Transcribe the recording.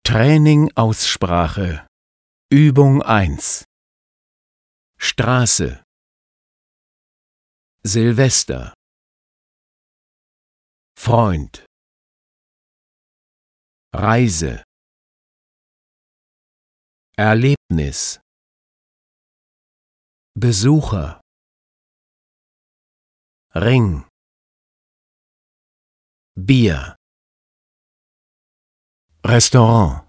Training Aussprache Übung 1 Straße Silvester Freund Reise Erlebnis Besucher Ring Bier Restaurant